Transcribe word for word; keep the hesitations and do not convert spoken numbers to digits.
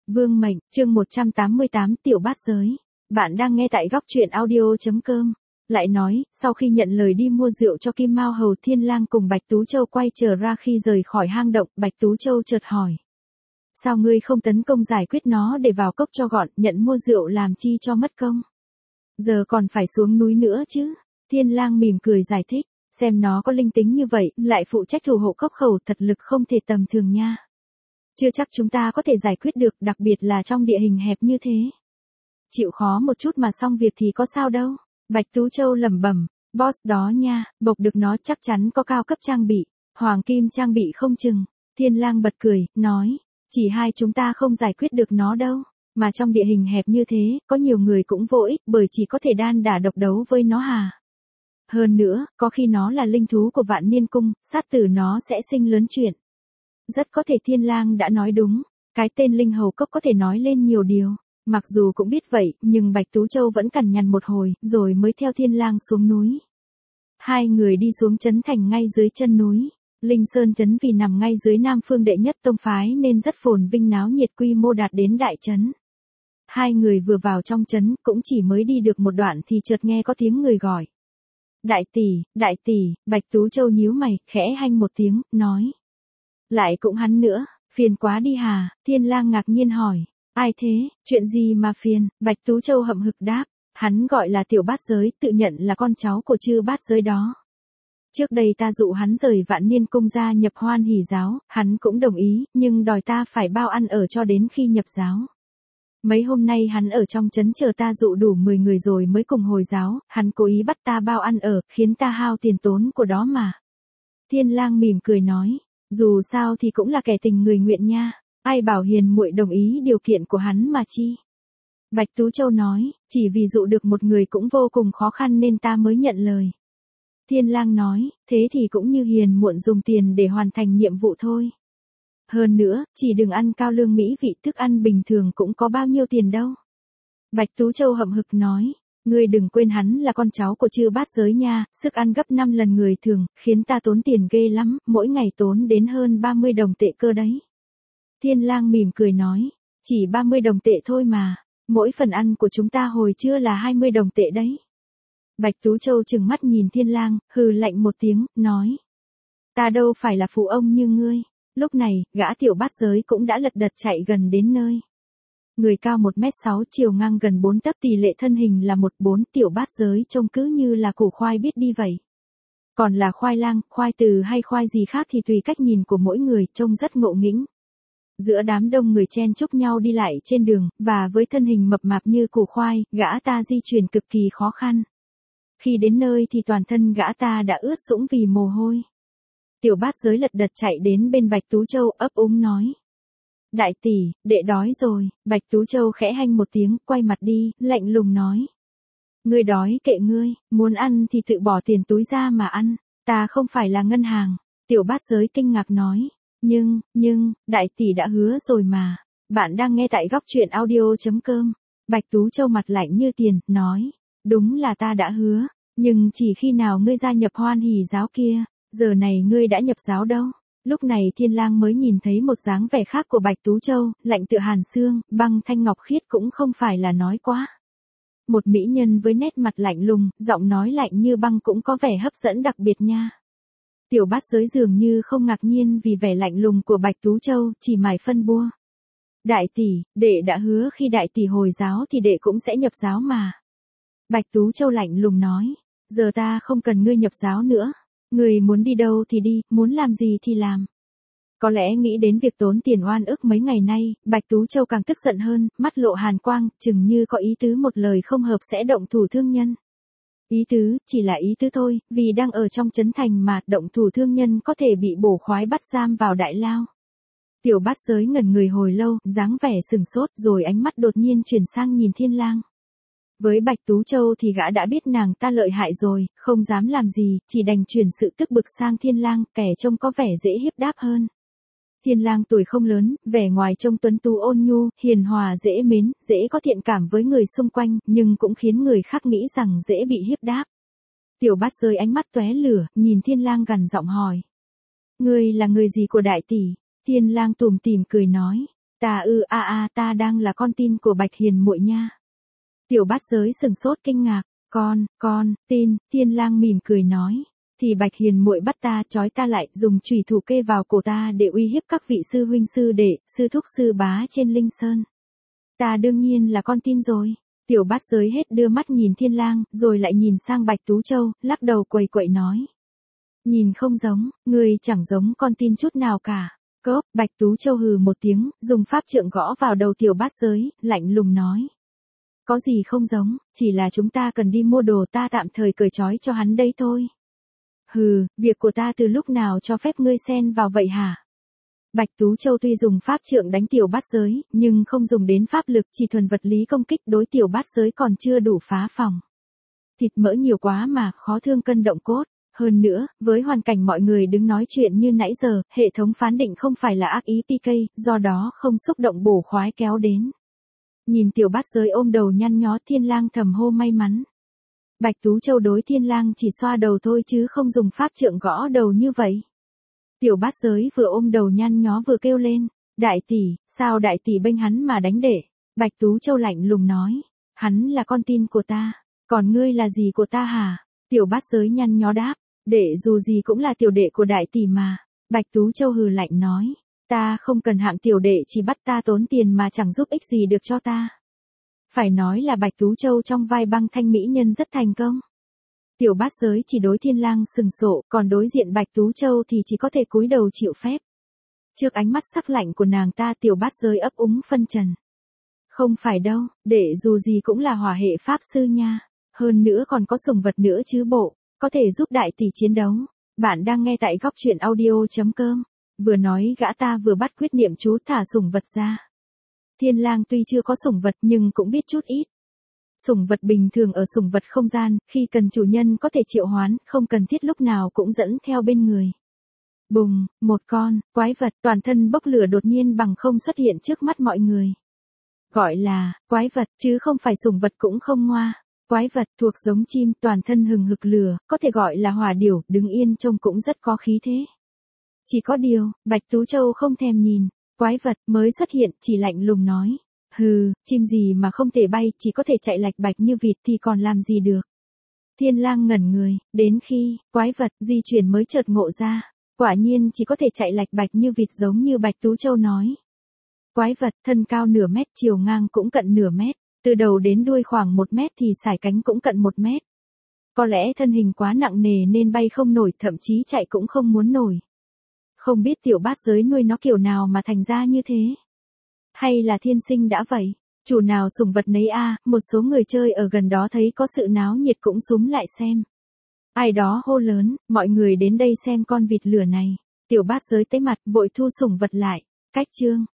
Vương mệnh, chương một trăm tám mươi tám Tiểu bát giới. Bạn đang nghe tại góc truyện audio chấm com. Lại nói, sau khi nhận lời đi mua rượu cho Kim Mao Hầu, Thiên Lang cùng Bạch Tú Châu quay trở ra khi rời khỏi hang động, Bạch Tú Châu chợt hỏi. Sao ngươi không tấn công giải quyết nó để vào cốc cho gọn, nhận mua rượu làm chi cho mất công? Giờ còn phải xuống núi nữa chứ? Thiên Lang mỉm cười giải thích, xem nó có linh tính như vậy, lại phụ trách thủ hộ cốc khẩu, thật lực không thể tầm thường nha. Chưa chắc chúng ta có thể giải quyết được, đặc biệt là trong địa hình hẹp như thế. Chịu khó một chút mà xong việc thì có sao đâu. Bạch Tú Châu lẩm bẩm, boss đó nha, bộc được nó chắc chắn có cao cấp trang bị, hoàng kim trang bị không chừng. Thiên Lang bật cười, nói, chỉ hai chúng ta không giải quyết được nó đâu, mà trong địa hình hẹp như thế, có nhiều người cũng vô ích bởi chỉ có thể đan đả độc đấu với nó hà. Hơn nữa, có khi nó là linh thú của Vạn Niên Cung, sát tử nó sẽ sinh lớn chuyện. Rất có thể Thiên Lang đã nói đúng, cái tên Linh Hầu Cốc có thể nói lên nhiều điều. Mặc dù cũng biết vậy, nhưng Bạch Tú Châu vẫn cằn nhằn một hồi, rồi mới theo Thiên Lang xuống núi. Hai người đi xuống trấn thành ngay dưới chân núi. Linh Sơn trấn vì nằm ngay dưới Nam Phương đệ nhất tông phái nên rất phồn vinh náo nhiệt, quy mô đạt đến đại trấn. Hai người vừa vào trong trấn, cũng chỉ mới đi được một đoạn thì chợt nghe có tiếng người gọi. Đại tỷ, đại tỷ, Bạch Tú Châu nhíu mày, khẽ hanh một tiếng, nói. Lại cũng hắn nữa, phiền quá đi hà? Thiên Lang ngạc nhiên hỏi. Ai thế, chuyện gì mà phiền? Bạch Tú Châu hậm hực đáp. Hắn gọi là Tiểu Bát Giới, tự nhận là con cháu của chư Bát Giới đó. Trước đây ta dụ hắn rời Vạn Niên Cung gia nhập Hoan Hỷ giáo, hắn cũng đồng ý, nhưng đòi ta phải bao ăn ở cho đến khi nhập giáo. Mấy hôm nay hắn ở trong trấn chờ ta dụ đủ mười người rồi mới cùng hồi giáo, hắn cố ý bắt ta bao ăn ở, khiến ta hao tiền tốn của đó mà. Thiên Lang mỉm cười nói. Dù sao thì cũng là kẻ tình người nguyện nha, ai bảo hiền muội đồng ý điều kiện của hắn mà chi. Bạch Tú Châu nói, chỉ vì dụ được một người cũng vô cùng khó khăn nên ta mới nhận lời. Thiên Lang nói, thế thì cũng như hiền muội dùng tiền để hoàn thành nhiệm vụ thôi. Hơn nữa, chỉ đừng ăn cao lương mỹ vị, thức ăn bình thường cũng có bao nhiêu tiền đâu. Bạch Tú Châu hậm hực nói. Ngươi đừng quên hắn là con cháu của chư Bát Giới nha, sức ăn gấp năm lần người thường, khiến ta tốn tiền ghê lắm, mỗi ngày tốn đến hơn ba mươi đồng tệ cơ đấy. Thiên Lang mỉm cười nói, chỉ ba mươi đồng tệ thôi mà, mỗi phần ăn của chúng ta hồi trưa là hai mươi đồng tệ đấy. Bạch Tú Châu trừng mắt nhìn Thiên Lang, hừ lạnh một tiếng, nói. Ta đâu phải là phụ ông như ngươi. Lúc này, gã Tiểu Bát Giới cũng đã lật đật chạy gần đến nơi. Người cao một mét sáu, chiều ngang gần bốn tấc, tỷ lệ thân hình là một bốn, Tiểu Bát Giới trông cứ như là củ khoai biết đi vậy. Còn là khoai lang, khoai từ hay khoai gì khác thì tùy cách nhìn của mỗi người, trông rất ngộ nghĩnh. Giữa đám đông người chen chúc nhau đi lại trên đường, và với thân hình mập mạp như củ khoai, gã ta di chuyển cực kỳ khó khăn. Khi đến nơi thì toàn thân gã ta đã ướt sũng vì mồ hôi. Tiểu Bát Giới lật đật chạy đến bên Bạch Tú Châu, ấp úng nói. Đại tỷ, đệ đói rồi. Bạch Tú Châu khẽ hanh một tiếng, quay mặt đi, lạnh lùng nói. Ngươi đói kệ ngươi, muốn ăn thì tự bỏ tiền túi ra mà ăn, ta không phải là ngân hàng. Tiểu Bát Giới kinh ngạc nói. Nhưng, nhưng, đại tỷ đã hứa rồi mà. Bạn đang nghe tại góc truyện audio chấm com. Bạch Tú Châu mặt lạnh như tiền, nói. Đúng là ta đã hứa, nhưng chỉ khi nào ngươi gia nhập Hoan Hỷ giáo kia, giờ này ngươi đã nhập giáo đâu. Lúc này Thiên Lang mới nhìn thấy một dáng vẻ khác của Bạch Tú Châu, lạnh tựa hàn xương, băng thanh ngọc khiết cũng không phải là nói quá. Một mỹ nhân với nét mặt lạnh lùng, giọng nói lạnh như băng cũng có vẻ hấp dẫn đặc biệt nha. Tiểu Bát Giới dường như không ngạc nhiên vì vẻ lạnh lùng của Bạch Tú Châu, chỉ mải phân bua. Đại tỷ, đệ đã hứa khi đại tỷ hồi giáo thì đệ cũng sẽ nhập giáo mà. Bạch Tú Châu lạnh lùng nói, giờ ta không cần ngươi nhập giáo nữa. Người muốn đi đâu thì đi, muốn làm gì thì làm. Có lẽ nghĩ đến việc tốn tiền oan ức mấy ngày nay, Bạch Tú Châu càng tức giận hơn, mắt lộ hàn quang, chừng như có ý tứ một lời không hợp sẽ động thủ thương nhân. Ý tứ, chỉ là ý tứ thôi, vì đang ở trong trấn thành mà động thủ thương nhân có thể bị bổ khoái bắt giam vào đại lao. Tiểu Bát Giới ngẩn người hồi lâu, dáng vẻ sừng sốt rồi ánh mắt đột nhiên chuyển sang nhìn Thiên Lang. Với Bạch Tú Châu thì gã đã biết nàng ta lợi hại rồi, không dám làm gì, chỉ đành chuyển sự tức bực sang Thiên Lang, kẻ trông có vẻ dễ hiếp đáp hơn. Thiên Lang tuổi không lớn, vẻ ngoài trông tuấn tú ôn nhu, hiền hòa dễ mến, dễ có thiện cảm với người xung quanh, nhưng cũng khiến người khác nghĩ rằng dễ bị hiếp đáp. Tiểu Bát Giới ánh mắt tóe lửa, nhìn Thiên Lang gằn giọng hỏi. Ngươi là người gì của đại tỷ? Thiên Lang tủm tỉm cười nói. Ta ư a a ta đang là con tin của Bạch Hiền muội nha. Tiểu bát giới sừng sốt kinh ngạc, con, con, tin, Thiên Lang mỉm cười nói. Thì Bạch Hiền muội bắt ta trói ta lại dùng chùy thủ kê vào cổ ta để uy hiếp các vị sư huynh sư đệ, sư thúc sư bá trên Linh Sơn. Ta đương nhiên là con tin rồi. Tiểu bát giới hết đưa mắt nhìn Thiên Lang, rồi lại nhìn sang Bạch Tú Châu, lắc đầu quầy quậy nói. Nhìn không giống, người chẳng giống con tin chút nào cả. Cốp, Bạch Tú Châu hừ một tiếng, dùng pháp trượng gõ vào đầu tiểu bát giới, lạnh lùng nói. Có gì không giống, chỉ là chúng ta cần đi mua đồ, ta tạm thời cởi trói cho hắn đây thôi. Hừ, việc của ta từ lúc nào cho phép ngươi xen vào vậy hả? Bạch Tú Châu tuy dùng pháp trượng đánh tiểu bát giới, nhưng không dùng đến pháp lực, chỉ thuần vật lý công kích, đối tiểu bát giới còn chưa đủ phá phòng. Thịt mỡ nhiều quá mà, khó thương cân động cốt. Hơn nữa, với hoàn cảnh mọi người đứng nói chuyện như nãy giờ, hệ thống phán định không phải là ác ý pê ca, do đó không xúc động bổ khoái kéo đến. Nhìn tiểu bát giới ôm đầu nhăn nhó, Thiên Lang thầm hô may mắn. Bạch Tú Châu đối Thiên Lang chỉ xoa đầu thôi chứ không dùng pháp trượng gõ đầu như vậy. Tiểu bát giới vừa ôm đầu nhăn nhó vừa kêu lên, đại tỷ, sao đại tỷ bênh hắn mà đánh để? Bạch Tú Châu lạnh lùng nói, hắn là con tin của ta, còn ngươi là gì của ta hả? Tiểu bát giới nhăn nhó đáp, đệ dù gì cũng là tiểu đệ của đại tỷ mà. Bạch Tú Châu hừ lạnh nói, ta không cần hạng tiểu đệ chỉ bắt ta tốn tiền mà chẳng giúp ích gì được cho ta. Phải nói là Bạch Tú Châu trong vai băng thanh mỹ nhân rất thành công. Tiểu bát giới chỉ đối Thiên Lang sừng sộ, còn đối diện Bạch Tú Châu thì chỉ có thể cúi đầu chịu phép. Trước ánh mắt sắc lạnh của nàng ta, tiểu bát giới ấp úng phân trần. Không phải đâu, đệ dù gì cũng là hỏa hệ pháp sư nha. Hơn nữa còn có sủng vật nữa chứ bộ, có thể giúp đại tỷ chiến đấu. Bạn đang nghe tại góc truyện audio chấm com. Vừa nói gã ta vừa bắt quyết niệm chú thả sủng vật ra. Thiên Lang tuy chưa có sủng vật nhưng cũng biết chút ít. Sủng vật bình thường ở sủng vật không gian, khi cần chủ nhân có thể triệu hoán, không cần thiết lúc nào cũng dẫn theo bên người. Bùng, một con, quái vật toàn thân bốc lửa đột nhiên bằng không xuất hiện trước mắt mọi người. Gọi là, quái vật, chứ không phải sủng vật cũng không ngoa. Quái vật thuộc giống chim, toàn thân hừng hực lửa, có thể gọi là hỏa điểu, đứng yên trông cũng rất có khí thế. Chỉ có điều, Bạch Tú Châu không thèm nhìn, quái vật mới xuất hiện, chỉ lạnh lùng nói. Hừ, chim gì mà không thể bay, chỉ có thể chạy lạch bạch như vịt thì còn làm gì được. Thiên Lang ngẩn người, đến khi, quái vật, di chuyển mới chợt ngộ ra. Quả nhiên chỉ có thể chạy lạch bạch như vịt giống như Bạch Tú Châu nói. Quái vật, thân cao nửa mét, chiều ngang cũng cận nửa mét. Từ đầu đến đuôi khoảng một mét thì sải cánh cũng cận một mét. Có lẽ thân hình quá nặng nề nên bay không nổi, thậm chí chạy cũng không muốn nổi. Không biết tiểu bát giới nuôi nó kiểu nào mà thành ra như thế. Hay là thiên sinh đã vậy, chủ nào sủng vật nấy a. Một số người chơi ở gần đó thấy có sự náo nhiệt cũng súm lại xem. Ai đó hô lớn, mọi người đến đây xem con vịt lửa này. Tiểu bát giới tái mặt vội thu sủng vật lại. Cách chương.